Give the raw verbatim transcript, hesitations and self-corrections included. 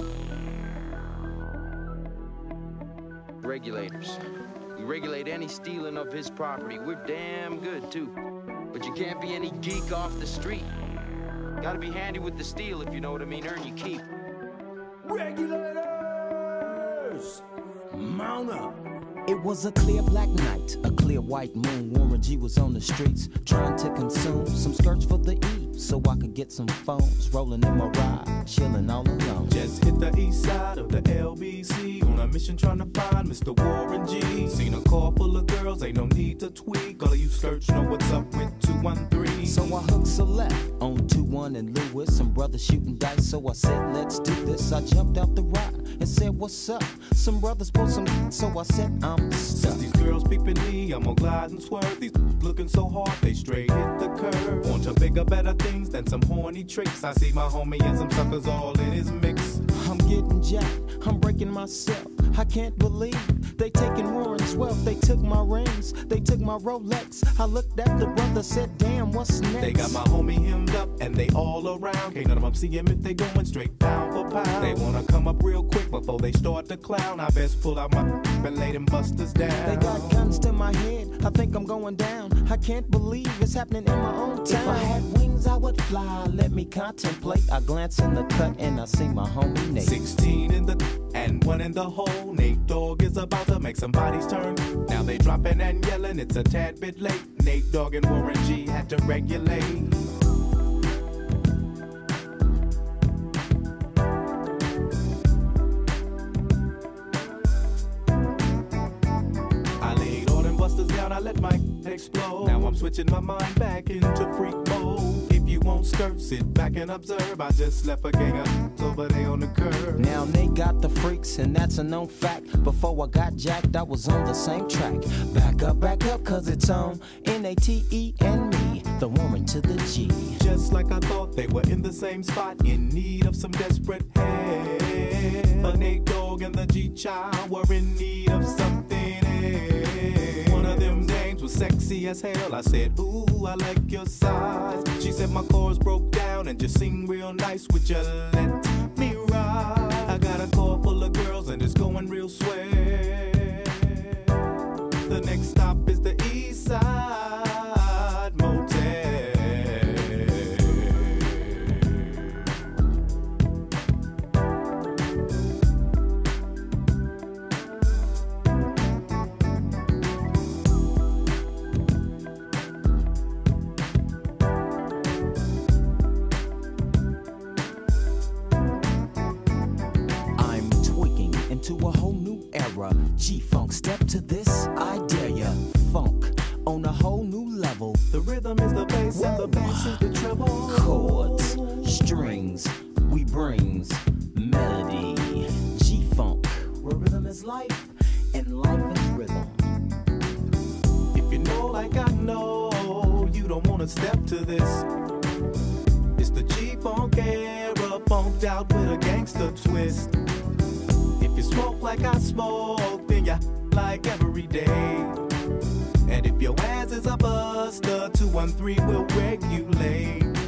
Regulators. We regulate any stealing of his property. We're damn good, too. But you can't be any geek off the street. Gotta be handy with the steel, if you know what I mean. Earn your keep. Regulators! Mount up! It was a clear black night, a clear white moon. Warren G was on the streets, trying to consume some skirts for the E, so I could get some phones. Rolling in my ride, chilling all alone. Just hit the east side of the L B C, on a mission trying to find Mister Warren G. Seen a car full of girls, ain't no need to tweak. All of you skirts know what's up with two one three. So I hooked a left on two one and Lewis. Some brothers shooting dice, so I said, let's do this. I jumped out the ride and said, what's up? Some brothers pulled some, so I said, I'm stuck. Since these girls peeping me, I'm gonna glide and swerve. These looking so hard, they straight hit the curve. Want to bigger, better things than some horny tricks. I see my homie and some suckers all in his mix. I'm getting jacked, I'm breaking myself. I can't believe they taking Warren's wealth. They took my rings, they took my Rolex. I looked at the brother, said, damn, what's next? They got my homie hemmed up and they all around. Can't none of them see him if they going straight pound for pound. They wanna come up real quick before they start to clown. I best pull out my and lay them busters down. They got guns to my head, I think I'm going down. I can't believe it's happening in my own town. If I had wings, I would fly, let me contemplate. I glance in the cut and I see my homie Nate. Sixteen in the and one in the hole. Nate Dogg is about to make some bodies turn. Now they dropping and yelling, it's a tad bit late. Nate Dogg and Warren G had to regulate. I laid all them busters down, I let my explode. Now I'm switching my mind back into freak mode. If you won't skirt, sit back and observe. I just left a gang of over there on the curb. Now they got the freaks, and that's a known fact. Before I got jacked, I was on the same track. Back up, back up, cause it's on N A T E and me, the woman to the G. Just like I thought, they were in the same spot, in need of some desperate help. But Nate Dogg and the G-Child were in need of something else. One of them dames was sexy as hell. I said, ooh, I like your size. She said my chords broke down and just sing real nice. Would you let me ride? I got a car full of girls and it's going real swell. The next stop is the East Side Motel. To a whole new era, G-Funk, step to this, I dare ya. Funk on a whole new level. The rhythm is the bass. Whoa. And the bass is the treble. Chords, strings, we brings melody. G-Funk, where rhythm is life and life is rhythm. If you know like I know, you don't wanna step to this. It's the G-Funk era, funked out with a gangster twist. If you smoke like I smoke, then you like every day. And if your ass is a buster, two one three will regulate.